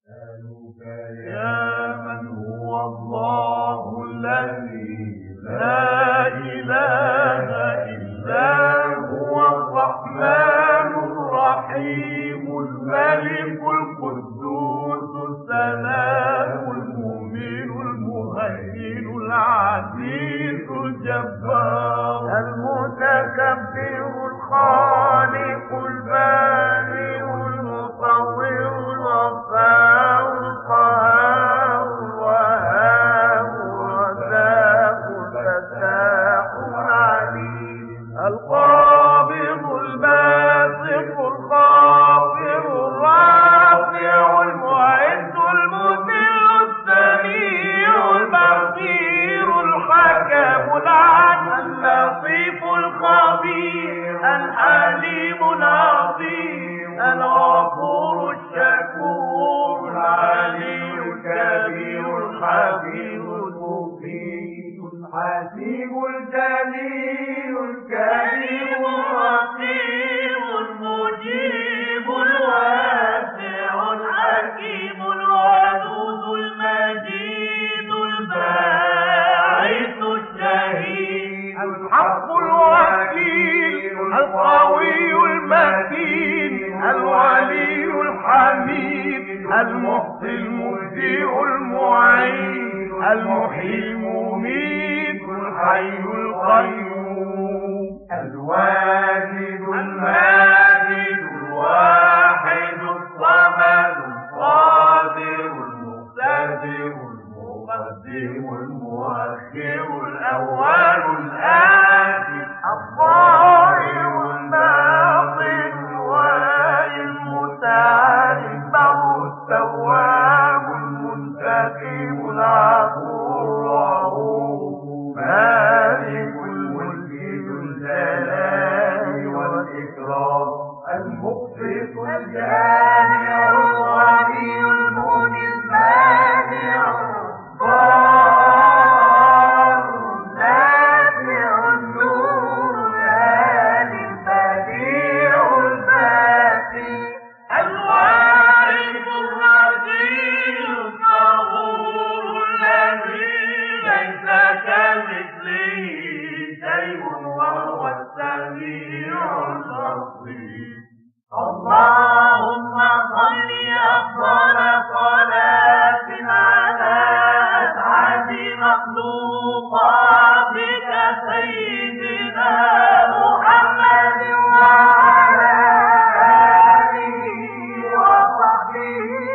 يا من هو الله الذي لا إله إلا هو الرحمن الرحيم الملك القدوس السلام المؤمن المهيمن العزيز الجبار المتكبر الخالق البارئ المصور الغفار القهار الوهاب الرزاق الفتاح العليم القابض الباسط الخافض الرافع المعز المذل السميع البصير الحكم العدل اللطيف الخبير الحليم العظيم الغفور الشكور العلي الكبير الحفيظ المفيد الحسيب الجليل الكريم الرقيب المجيب الواسع الحكيم الودود المجيد الباعث الشهيد الحق الوكيل القوي المتين الولي الحميد المحصي المبدئ المعين المحيي المميت الحي القيوم الواجد الماجد الواحد الصمد القادر المقتدر المقدم المؤخر الأول الآتي الظاهر الباطن الوالي المتعالي البر التواب المنتقم العفو الرؤوف مالك الملك ذو الجلال والإكرام المقسط الجامع الغني المغني المانع اللهم صل أفضل صلاة على أسعد مخلوقاتك سيدنا محمد وعلى آله وصحبه